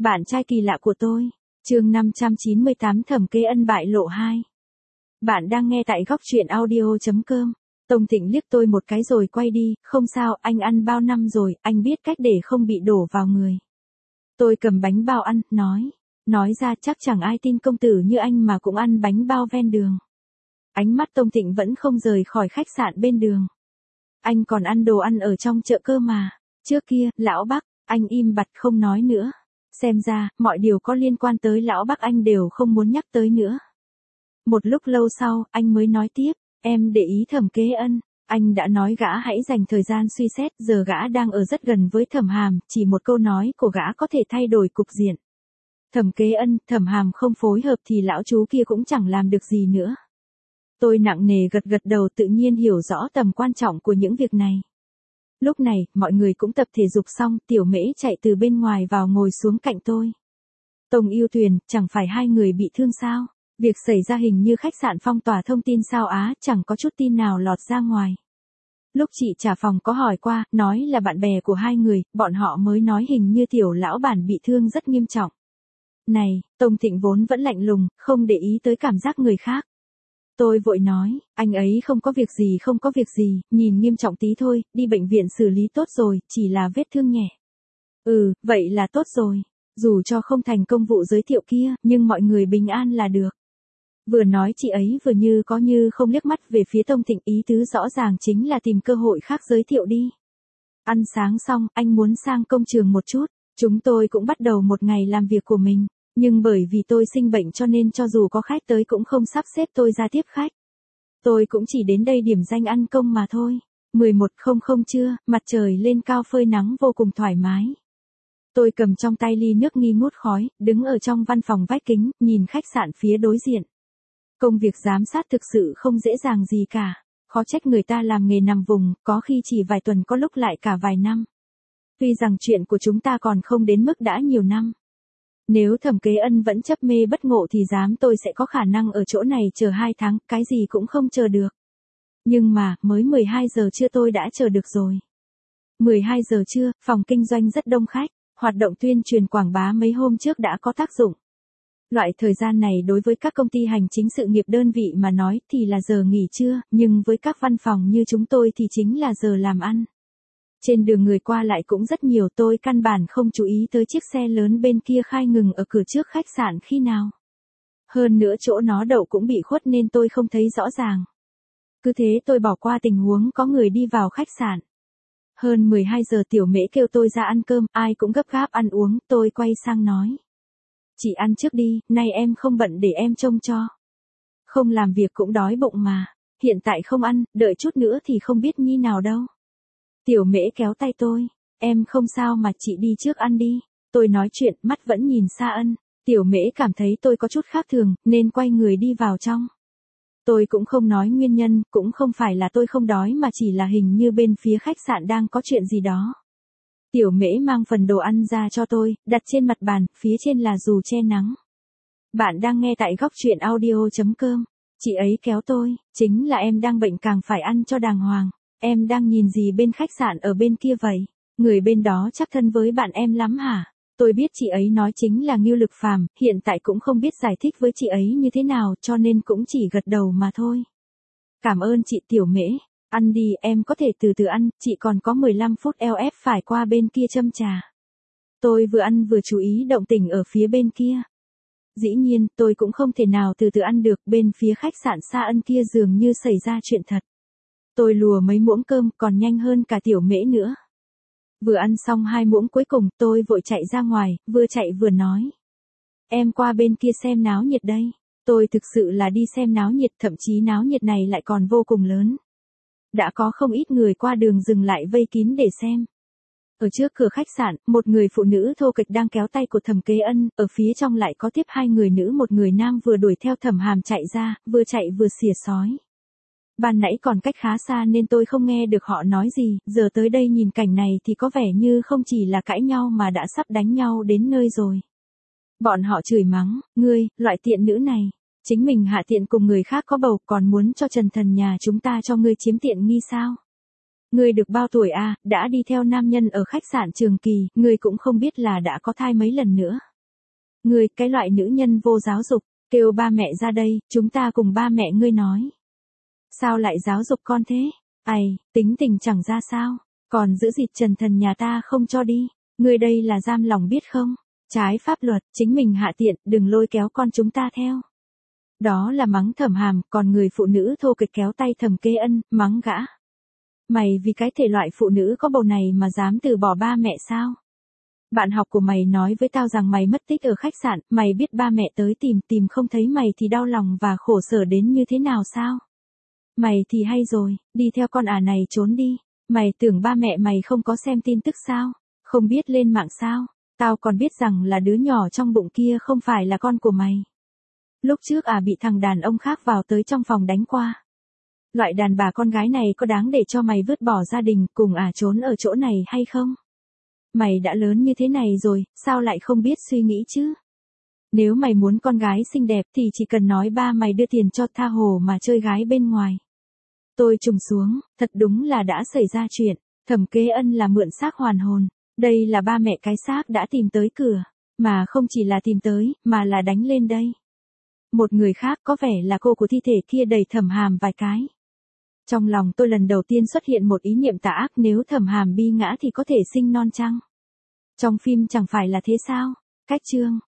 Bạn trai kỳ lạ của tôi. Chương 598 Thẩm Kế Ân bại lộ 2. Bạn đang nghe tại góc truyện audio.com. Tông Thịnh liếc tôi một cái rồi quay đi, không sao, anh ăn bao năm rồi, anh biết cách để không bị đổ vào người. Tôi cầm bánh bao ăn, nói ra chắc chẳng ai tin công tử như anh mà cũng ăn bánh bao ven đường. Ánh mắt Tông Thịnh vẫn không rời khỏi khách sạn bên đường. Anh còn ăn đồ ăn ở trong chợ cơ mà. Trước kia, lão Bắc, anh im bặt không nói nữa. Xem ra, mọi điều có liên quan tới lão Bắc anh đều không muốn nhắc tới nữa. Một lúc lâu sau, anh mới nói tiếp, em để ý Thẩm Kế Ân, anh đã nói gã hãy dành thời gian suy xét, giờ gã đang ở rất gần với Thẩm Hàm, chỉ một câu nói của gã có thể thay đổi cục diện. Thẩm Kế Ân, Thẩm Hàm không phối hợp thì lão chú kia cũng chẳng làm được gì nữa. Tôi nặng nề gật đầu, tự nhiên hiểu rõ tầm quan trọng của những việc này. Lúc này, mọi người cũng tập thể dục xong, Tiểu Mễ chạy từ bên ngoài vào ngồi xuống cạnh tôi. Tông Yêu Tuyền, chẳng phải hai người bị thương sao? Việc xảy ra hình như khách sạn phong tỏa thông tin sao á, chẳng có chút tin nào lọt ra ngoài. Lúc chị trả phòng có hỏi qua, nói là bạn bè của hai người, bọn họ mới nói hình như Tiểu lão bản bị thương rất nghiêm trọng. Này, Tông Thịnh vốn vẫn lạnh lùng, không để ý tới cảm giác người khác. Tôi vội nói, anh ấy không có việc gì, nhìn nghiêm trọng tí thôi, đi bệnh viện xử lý tốt rồi, chỉ là vết thương nhẹ. Vậy là tốt rồi, dù cho không thành công vụ giới thiệu kia, nhưng mọi người bình an là được. Vừa nói chị ấy vừa như có như không liếc mắt về phía Tông Thịnh, ý tứ rõ ràng chính là tìm cơ hội khác giới thiệu đi. Ăn sáng xong, anh muốn sang công trường một chút, chúng tôi cũng bắt đầu một ngày làm việc của mình. Nhưng bởi vì tôi sinh bệnh cho nên cho dù có khách tới cũng không sắp xếp tôi ra tiếp khách. Tôi cũng chỉ đến đây điểm danh ăn công mà thôi. 11:00 trưa, mặt trời lên cao phơi nắng vô cùng thoải mái. Tôi cầm trong tay ly nước nghi ngút khói, đứng ở trong văn phòng vách kính, nhìn khách sạn phía đối diện. Công việc giám sát thực sự không dễ dàng gì cả. Khó trách người ta làm nghề nằm vùng, có khi chỉ vài tuần có lúc lại cả vài năm. Tuy rằng chuyện của chúng ta còn không đến mức đã nhiều năm. Nếu Thẩm Kế Ân vẫn chấp mê bất ngộ thì dám tôi sẽ có khả năng ở chỗ này chờ 2 tháng, cái gì cũng không chờ được. Nhưng mà, mới 12 giờ trưa tôi đã chờ được rồi. 12 giờ trưa, phòng kinh doanh rất đông khách, hoạt động tuyên truyền quảng bá mấy hôm trước đã có tác dụng. Loại thời gian này đối với các công ty hành chính sự nghiệp đơn vị mà nói thì là giờ nghỉ trưa, nhưng với các văn phòng như chúng tôi thì chính là giờ làm ăn. Trên đường người qua lại cũng rất nhiều, tôi căn bản không chú ý tới chiếc xe lớn bên kia khai ngừng ở cửa trước khách sạn khi nào. Hơn nữa chỗ nó đậu cũng bị khuất nên tôi không thấy rõ ràng. Cứ thế tôi bỏ qua tình huống có người đi vào khách sạn. Hơn 12 giờ Tiểu Mễ kêu tôi ra ăn cơm, ai cũng gấp gáp ăn uống, tôi quay sang nói. Chị ăn trước đi, nay em không bận để em trông cho. Không làm việc cũng đói bụng mà, hiện tại không ăn, đợi chút nữa thì không biết như nào đâu. Tiểu Mễ kéo tay tôi, em không sao mà chị đi trước ăn đi. Tôi nói chuyện, mắt vẫn nhìn Sa Ân. Tiểu Mễ cảm thấy tôi có chút khác thường, nên quay người đi vào trong. Tôi cũng không nói nguyên nhân, cũng không phải là tôi không đói mà chỉ là hình như bên phía khách sạn đang có chuyện gì đó. Tiểu Mễ mang phần đồ ăn ra cho tôi, đặt trên mặt bàn, phía trên là dù che nắng. Bạn đang nghe tại góc truyện audio.com. Chị ấy kéo tôi, chính là em đang bệnh càng phải ăn cho đàng hoàng. Em đang nhìn gì bên khách sạn ở bên kia vậy? Người bên đó chắc thân với bạn em lắm hả? Tôi biết chị ấy nói chính là Ngưu Lực Phàm, hiện tại cũng không biết giải thích với chị ấy như thế nào cho nên cũng chỉ gật đầu mà thôi. Cảm ơn chị Tiểu Mễ. Ăn đi, em có thể từ từ ăn, chị còn có 15 phút LF phải qua bên kia châm trà. Tôi vừa ăn vừa chú ý động tĩnh ở phía bên kia. Dĩ nhiên, tôi cũng không thể nào từ từ ăn được, bên phía khách sạn Sa Ân kia dường như xảy ra chuyện thật. Tôi lùa mấy muỗng cơm còn nhanh hơn cả Tiểu Mễ nữa. Vừa ăn xong 2 muỗng cuối cùng tôi vội chạy ra ngoài, vừa chạy vừa nói. Em qua bên kia xem náo nhiệt đây. Tôi thực sự là đi xem náo nhiệt, thậm chí náo nhiệt này lại còn vô cùng lớn. Đã có không ít người qua đường dừng lại vây kín để xem. Ở trước cửa khách sạn, một người phụ nữ thô kệch đang kéo tay của Thẩm Kế Ân, ở phía trong lại có tiếp 2 người nữ một người nam vừa đuổi theo Thẩm Hàm chạy ra, vừa chạy vừa xỉa xói. Ban nãy còn cách khá xa nên tôi không nghe được họ nói gì, giờ tới đây nhìn cảnh này thì có vẻ như không chỉ là cãi nhau mà đã sắp đánh nhau đến nơi rồi. Bọn họ chửi mắng, ngươi, loại tiện nữ này, chính mình hạ tiện cùng người khác có bầu còn muốn cho Trần Thần nhà chúng ta cho ngươi chiếm tiện nghi sao? Ngươi được bao tuổi à, đã đi theo nam nhân ở khách sạn Trường Kỳ, ngươi cũng không biết là đã có thai mấy lần nữa. Ngươi, cái loại nữ nhân vô giáo dục, kêu ba mẹ ra đây, chúng ta cùng ba mẹ ngươi nói. Sao lại giáo dục con thế? Ày, tính tình chẳng ra sao, còn giữ dịt trần thần nhà ta không cho đi. Ngươi đây là giam lòng biết không? Trái pháp luật, chính mình hạ tiện, đừng lôi kéo con chúng ta theo. Đó là mắng Thẩm Hàm, còn người phụ nữ thô kịch kéo tay Thẩm Kế Ân, mắng gã. Mày vì cái thể loại phụ nữ có bầu này mà dám từ bỏ ba mẹ sao? Bạn học của mày nói với tao rằng mày mất tích ở khách sạn, mày biết ba mẹ tới tìm không thấy mày thì đau lòng và khổ sở đến như thế nào sao? Mày thì hay rồi, đi theo con này trốn đi. Mày tưởng ba mẹ mày không có xem tin tức sao? Không biết lên mạng sao? Tao còn biết rằng là đứa nhỏ trong bụng kia không phải là con của mày. Lúc trước bị thằng đàn ông khác vào tới trong phòng đánh qua. Loại đàn bà con gái này có đáng để cho mày vứt bỏ gia đình cùng trốn ở chỗ này hay không? Mày đã lớn như thế này rồi, sao lại không biết suy nghĩ chứ? Nếu mày muốn con gái xinh đẹp thì chỉ cần nói ba mày đưa tiền cho tha hồ mà chơi gái bên ngoài. Tôi trùng xuống, thật đúng là đã xảy ra chuyện, Thẩm Kế Ân là mượn xác hoàn hồn, đây là ba mẹ cái xác đã tìm tới cửa, mà không chỉ là tìm tới, mà là đánh lên đây. Một người khác có vẻ là cô của thi thể kia đẩy Thẩm Hàm vài cái. Trong lòng tôi lần đầu tiên xuất hiện một ý niệm tà ác, nếu Thẩm Hàm bi ngã thì có thể sinh non chăng? Trong phim chẳng phải là thế sao? Cách chương